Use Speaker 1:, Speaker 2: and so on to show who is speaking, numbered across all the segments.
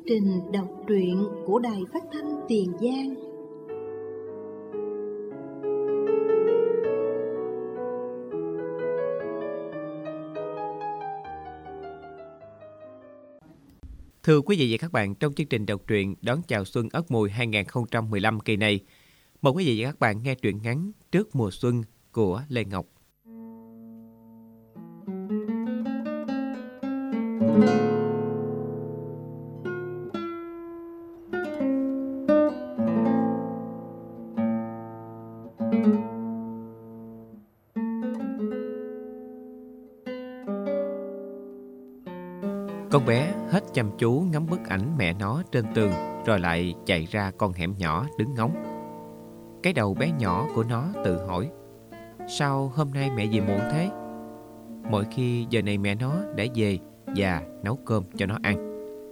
Speaker 1: trình đọc truyện của Đài Phát thanh Tiền Giang.
Speaker 2: Thưa quý vị và các bạn, trong chương trình đọc truyện đón chào xuân Ất Mùi 2015 kỳ này, mời quý vị và các bạn nghe truyện ngắn Trước mùa xuân của Lê Ngọc. Con bé hết chăm chú ngắm bức ảnh mẹ nó trên tường, rồi lại chạy ra con hẻm nhỏ đứng ngóng. Cái đầu bé nhỏ của nó tự hỏi, sao hôm nay mẹ về muộn thế? Mỗi khi giờ này mẹ nó đã về và nấu cơm cho nó ăn.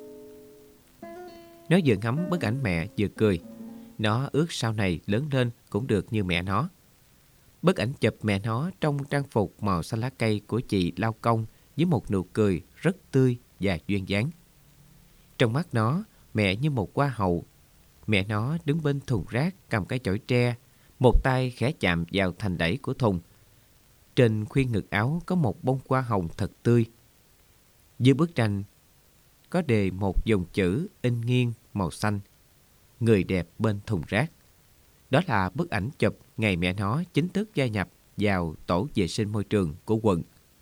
Speaker 2: Nó vừa ngắm bức ảnh mẹ vừa cười. Nó ước sau này lớn lên cũng được như mẹ nó. Bức ảnh chụp mẹ nó trong trang phục màu xanh lá cây của chị lao công với một nụ cười rất tươi và duyên dáng. Trong mắt nó, mẹ như một hoa hậu. Mẹ nó đứng bên thùng rác cầm cái chổi tre, một tay khẽ chạm vào thành đẩy của thùng. Trên khuyên ngực áo có một bông hoa hồng thật tươi. Dưới bức tranh có đề một dòng chữ in nghiêng màu xanh: người đẹp bên thùng rác. Đó là bức ảnh chụp ngày mẹ nó chính thức gia nhập vào tổ vệ sinh môi trường của quận.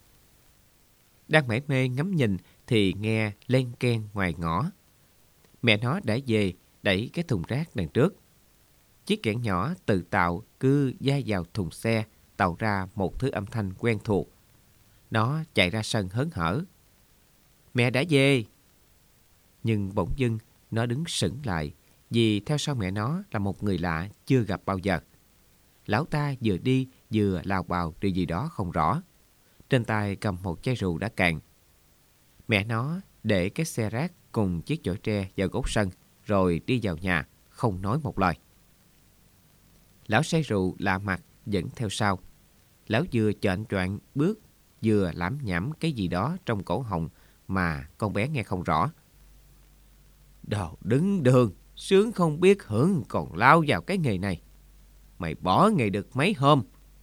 Speaker 2: Đang mải mê ngắm nhìn thì nghe len keng ngoài ngõ. Mẹ nó đã về, đẩy cái thùng rác đằng trước. Chiếc kẻn nhỏ tự tạo cứ va vào thùng xe, tạo ra một thứ âm thanh quen thuộc. Nó chạy ra sân hớn hở. Mẹ đã về! Nhưng bỗng dưng nó đứng sững lại, vì theo sau mẹ nó là một người lạ chưa gặp bao giờ. Lão ta vừa đi vừa lào bào điều gì đó không rõ. Trên tay cầm một chai rượu đã cạn. Mẹ nó để cái xe rác cùng chiếc chổi tre vào góc sân, rồi đi vào nhà, không nói một lời. Lão say rượu lạ mặt dẫn theo sau. Lão vừa choạng choạng bước, vừa lảm nhảm cái gì đó trong cổ họng mà con bé nghe không rõ. Đồ đứng đường, sướng không biết hưởng còn lao vào cái nghề này. Mày bỏ nghề được mấy hôm.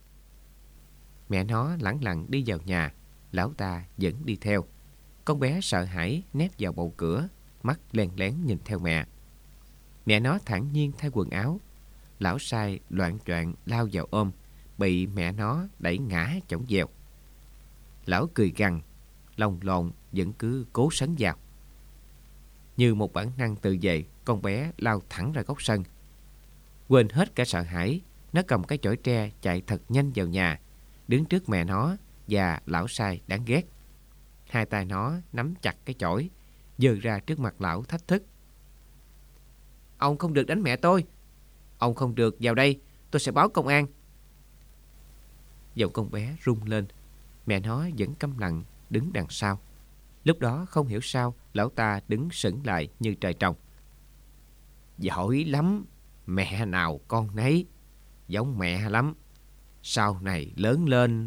Speaker 2: Mẹ nó lẳng lặng đi vào nhà, lão ta vẫn đi theo. Con bé sợ hãi nép vào bầu cửa, mắt len lén nhìn theo mẹ. Mẹ nó thản nhiên thay quần áo. Lão sai loạng choạng lao vào ôm, bị mẹ nó đẩy ngã chổng vèo. Lão cười gằn, lồng lộn vẫn cứ cố sấn vào. Như một bản năng tự vệ, con bé lao thẳng ra góc sân. Quên hết cả sợ hãi, nó cầm cái chổi tre chạy thật nhanh vào nhà, đứng trước mẹ nó và lão sai đáng ghét. Hai tay nó nắm chặt cái chổi, giơ ra trước mặt lão thách thức. Ông không được đánh mẹ tôi. Ông không được vào đây, tôi sẽ báo công an. Giọng con bé rung lên. Mẹ nó vẫn câm lặng đứng đằng sau. Lúc đó không hiểu sao lão ta đứng sững lại như trời trồng. Giỏi lắm, mẹ nào con nấy, giống mẹ lắm. Sau này lớn lên.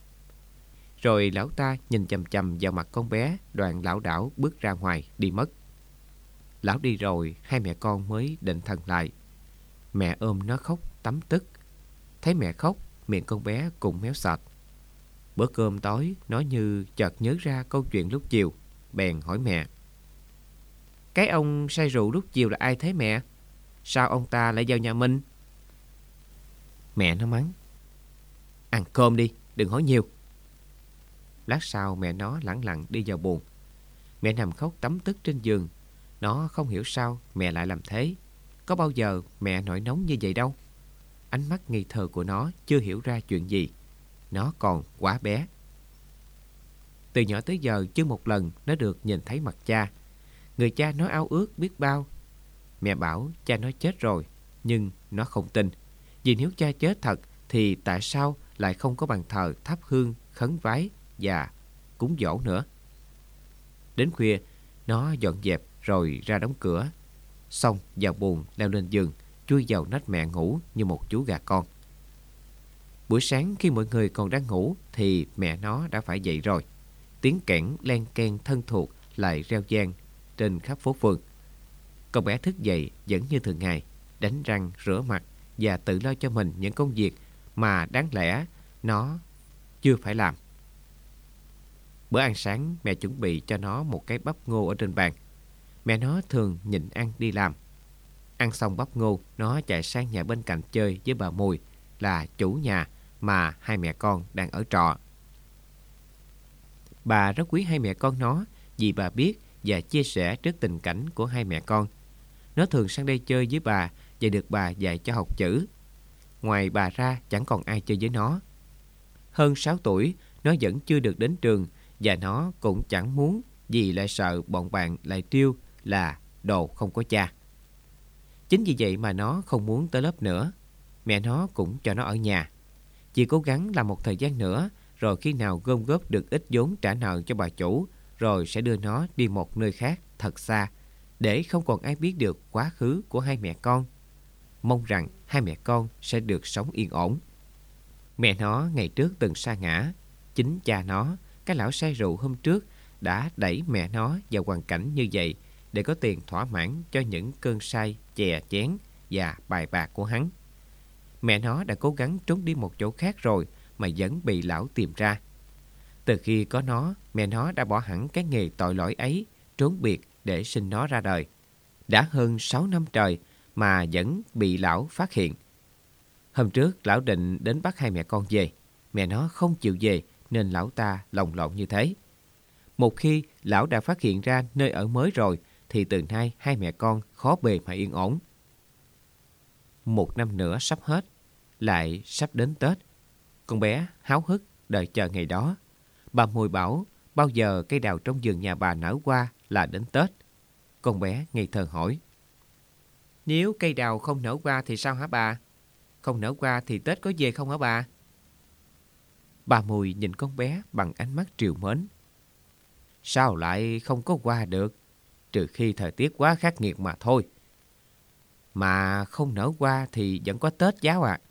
Speaker 2: Rồi lão ta nhìn chằm chằm vào mặt con bé, đoạn lảo đảo bước ra ngoài đi mất. Lão đi rồi, hai mẹ con mới định thần lại. Mẹ ôm nó khóc tấm tức. Thấy mẹ khóc, miệng con bé cũng méo sạch. Bữa cơm tối, nó như chợt nhớ ra câu chuyện lúc chiều, bèn hỏi mẹ. Cái ông say rượu lúc chiều là ai thế mẹ? Sao ông ta lại vào nhà mình? Mẹ nó mắng. Ăn cơm đi, đừng hỏi nhiều. Lát sau mẹ nó lẳng lặng đi vào buồng. Mẹ nằm khóc tấm tức trên giường. Nó không hiểu sao mẹ lại làm thế. Có bao giờ mẹ nổi nóng như vậy đâu. Ánh mắt nghi thơ của nó chưa hiểu ra chuyện gì. Nó còn quá bé. Từ nhỏ tới giờ chưa một lần nó được nhìn thấy mặt cha. Người cha nó ao ước biết bao. Mẹ bảo cha nó chết rồi, nhưng nó không tin. Vì nếu cha chết thật thì tại sao lại không có bàn thờ thắp hương, khấn vái và cúng dỗ nữa. Đến khuya, nó dọn dẹp rồi ra đóng cửa. Xong vào buồng leo lên giường, chui vào nách mẹ ngủ như một chú gà con. Buổi sáng khi mọi người còn đang ngủ thì mẹ nó đã phải dậy rồi. Tiếng kẽn len keng thân thuộc lại reo vang trên khắp phố phường. Con bé thức dậy vẫn như thường ngày, đánh răng, rửa mặt và tự lo cho mình những công việc mà đáng lẽ nó chưa phải làm. Bữa ăn sáng, mẹ chuẩn bị cho nó một cái bắp ngô ở trên bàn. Mẹ nó thường nhịn ăn đi làm. Ăn xong bắp ngô, nó chạy sang nhà bên cạnh chơi với bà Mùi, là chủ nhà mà hai mẹ con đang ở trọ. Bà rất quý hai mẹ con nó vì bà biết và chia sẻ trước tình cảnh của hai mẹ con. Nó thường sang đây chơi với bà và được bà dạy cho học chữ. Ngoài bà ra chẳng còn ai chơi với nó. Hơn 6 tuổi, nó vẫn chưa được đến trường và nó cũng chẳng muốn vì lại sợ bọn bạn lại trêu là đồ không có cha. Chính vì vậy mà nó không muốn tới lớp nữa. Mẹ nó cũng cho nó ở nhà. Chỉ cố gắng làm một thời gian nữa, rồi khi nào gom góp được ít vốn trả nợ cho bà chủ, rồi sẽ đưa nó đi một nơi khác thật xa, để không còn ai biết được quá khứ của hai mẹ con. Mong rằng hai mẹ con sẽ được sống yên ổn. Mẹ nó ngày trước từng sa ngã. Chính cha nó, cái lão say rượu hôm trước, đã đẩy mẹ nó vào hoàn cảnh như vậy để có tiền thỏa mãn cho những cơn say chè chén và bài bạc của hắn. Mẹ nó đã cố gắng trốn đi một chỗ khác rồi mà vẫn bị lão tìm ra. Từ khi có nó, mẹ nó đã bỏ hẳn cái nghề tội lỗi ấy, trốn biệt để sinh nó ra đời. Đã hơn 6 năm trời mà vẫn bị lão phát hiện. Hôm trước lão định đến bắt hai mẹ con về. Mẹ nó không chịu về nên lão ta lồng lộn như thế. Một khi lão đã phát hiện ra nơi ở mới rồi thì từ nay hai mẹ con khó bề mà yên ổn. Một năm nữa sắp hết, lại sắp đến Tết. Con bé háo hức đợi chờ ngày đó. Bà Mùi bảo bao giờ cây đào trong vườn nhà bà nở hoa là đến Tết. Con bé ngây thơ hỏi: Nếu cây đào không nở hoa thì sao hả bà? Không nở hoa thì Tết có về không hả bà? Bà Mùi nhìn con bé bằng ánh mắt trìu mến. Sao lại không có hoa được? Trừ khi thời tiết quá khắc nghiệt mà thôi. Mà không nở hoa thì vẫn có Tết giáo ạ.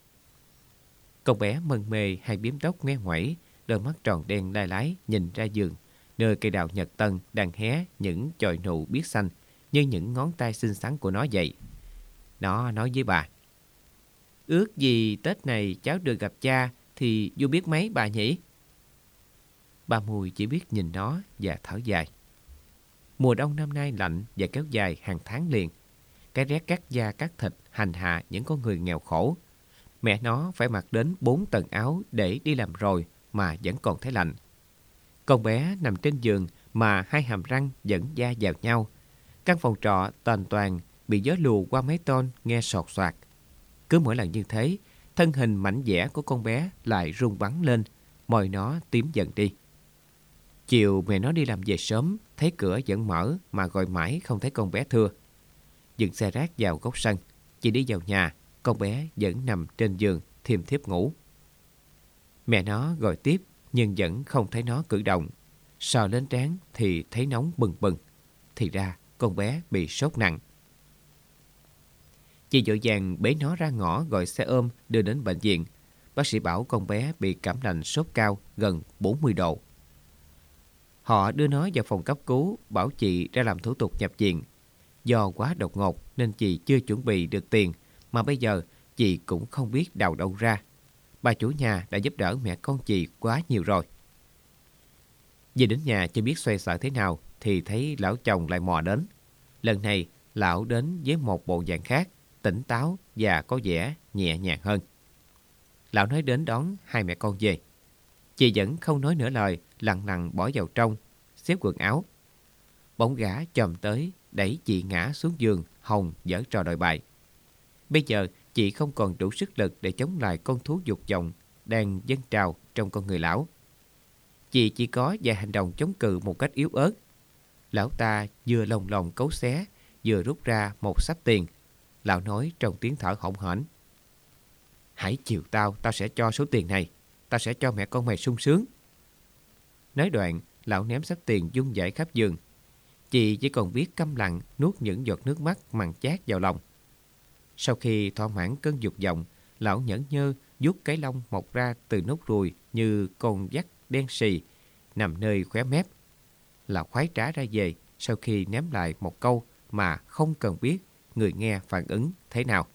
Speaker 2: Con bé mân mê hai biếm tóc ngoe ngoẩy, đôi mắt tròn đen lai lái nhìn ra vườn, nơi cây đào nhật tân đang hé những chồi nụ biếc xanh như những ngón tay xinh xắn của nó vậy. Nó nói với bà: Ước gì Tết này cháu được gặp cha thì vui biết mấy bà nhỉ? Bà Mùi chỉ biết nhìn nó và thở dài. Mùa đông năm nay lạnh và kéo dài hàng tháng liền. Cái rét cắt da cắt thịt hành hạ những con người nghèo khổ. Mẹ nó phải mặc đến 4 tầng áo để đi làm rồi mà vẫn còn thấy lạnh. Con bé nằm trên giường mà hai hàm răng vẫn da vào nhau. Căn phòng trọ toàn toàn bị gió lùa qua mấy tôn nghe sột soạt. Cứ mỗi lần như thế, thân hình mảnh dẻ của con bé lại rung bắn lên, môi nó tím dần đi. Chiều mẹ nó đi làm về sớm, thấy cửa vẫn mở mà gọi mãi không thấy con bé thưa. Dừng xe rác vào góc sân, chị đi vào nhà, con bé vẫn nằm trên giường thiêm thiếp ngủ. Mẹ nó gọi tiếp nhưng vẫn không thấy nó cử động. Sờ lên trán thì thấy nóng bừng bừng. Thì ra con bé bị sốt nặng. Chị vội vàng bế nó ra ngõ gọi xe ôm đưa đến bệnh viện. Bác sĩ bảo con bé bị cảm lạnh sốt cao gần 40 độ. Họ đưa nó vào phòng cấp cứu, bảo chị ra làm thủ tục nhập viện. Do quá đột ngột nên chị chưa chuẩn bị được tiền, mà bây giờ chị cũng không biết đào đâu ra. Bà chủ nhà đã giúp đỡ mẹ con chị quá nhiều rồi. Về đến nhà chưa biết xoay sở thế nào thì thấy lão chồng lại mò đến. Lần này lão đến với một bộ dạng khác, tỉnh táo và có vẻ nhẹ nhàng hơn. Lão nói đến đón hai mẹ con về. Chị vẫn không nói nửa lời, lặng lặng bỏ vào trong, xếp quần áo. Bỗng gã chồm tới, đẩy chị ngã xuống giường, hòng giở trò đòi bại. Bây giờ chị không còn đủ sức lực để chống lại con thú dục vọng đang dâng trào trong con người lão. Chị chỉ có vài hành động chống cự một cách yếu ớt. Lão ta vừa lồng lồng cấu xé, vừa rút ra một xấp tiền. Lão nói trong tiếng thở hổn hển: Hãy chiều tao, tao sẽ cho số tiền này. Tao sẽ cho mẹ con mày sung sướng. Nói đoạn, lão ném xấp tiền vung vãi khắp giường. Chị chỉ còn biết câm lặng nuốt những giọt nước mắt mặn chát vào lòng. Sau khi thỏa mãn cơn dục vọng, lão nhẫn nhơ vuốt cái lông mọc ra từ nốt ruồi như con dắt đen xì nằm nơi khóe mép. Lão khoái trá ra về sau khi ném lại một câu mà không cần biết người nghe phản ứng thế nào.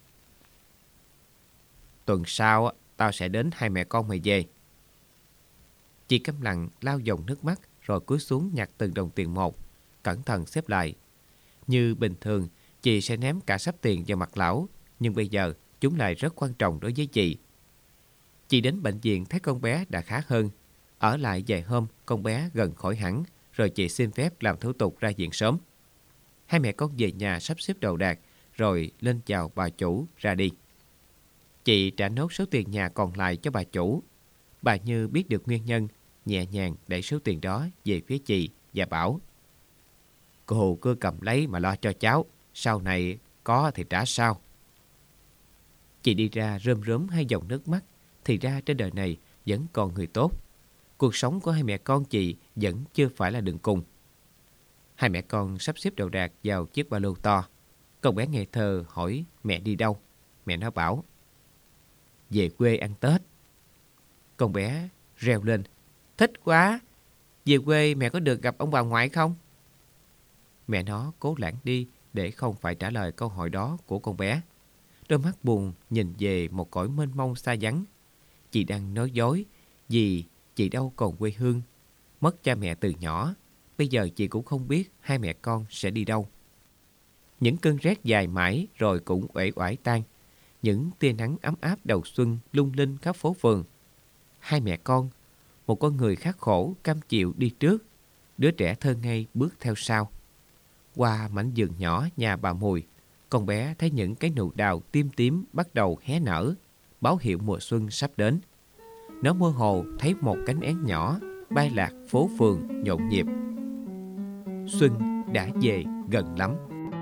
Speaker 2: Tuần sau tao sẽ đến hai mẹ con mày về. Chị câm lặng lau dòng nước mắt rồi cúi xuống nhặt từng đồng tiền một, cẩn thận xếp lại. Như bình thường, chị sẽ ném cả sắp tiền vào mặt lão, nhưng bây giờ chúng lại rất quan trọng đối với chị. Chị đến bệnh viện thấy con bé đã khá hơn. Ở lại vài hôm, con bé gần khỏi hẳn, rồi chị xin phép làm thủ tục ra viện sớm. Hai mẹ con về nhà sắp xếp đồ đạc, rồi lên chào bà chủ ra đi. Chị trả nốt số tiền nhà còn lại cho bà chủ. Bà Như biết được nguyên nhân, nhẹ nhàng đẩy số tiền đó về phía chị và bảo: Cô cứ cầm lấy mà lo cho cháu, sau này có thì trả sau. Chị đi ra rơm rớm hai dòng nước mắt. Thì ra trên đời này vẫn còn người tốt. Cuộc sống của hai mẹ con chị vẫn chưa phải là đường cùng. Hai mẹ con sắp xếp đồ đạc vào chiếc ba lô to. Con bé ngây thơ hỏi mẹ đi đâu. Mẹ nó bảo: Về quê ăn Tết. Con bé reo lên: Thích quá! Về quê mẹ có được gặp ông bà ngoại không? Mẹ nó cố lãng đi để không phải trả lời câu hỏi đó của con bé. Đôi mắt buồn nhìn về một cõi mênh mông xa vắng. Chị đang nói dối vì chị đâu còn quê hương. Mất cha mẹ từ nhỏ, bây giờ chị cũng không biết hai mẹ con sẽ đi đâu. Những cơn rét dài mãi rồi cũng uể oải tan. Những tia nắng ấm áp đầu xuân lung linh khắp phố phường. Hai mẹ con, một con người khắc khổ cam chịu đi trước, đứa trẻ thơ ngây bước theo sau. Qua mảnh vườn nhỏ nhà bà Mùi, con bé thấy những cái nụ đào tím tím bắt đầu hé nở, báo hiệu mùa xuân sắp đến. Nó mơ hồ thấy một cánh én nhỏ bay lạc phố phường nhộn nhịp. Xuân đã về gần lắm.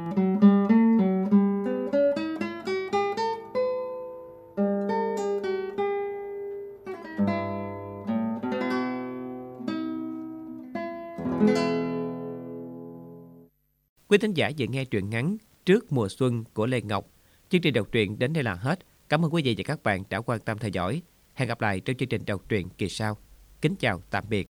Speaker 2: Quý thính giả vừa nghe truyện ngắn Trước mùa xuân của Lê Ngọc. Chương trình đọc truyện đến đây là hết. Cảm ơn quý vị và các bạn đã quan tâm theo dõi. Hẹn gặp lại trong chương trình đọc truyện kỳ sau. Kính chào tạm biệt.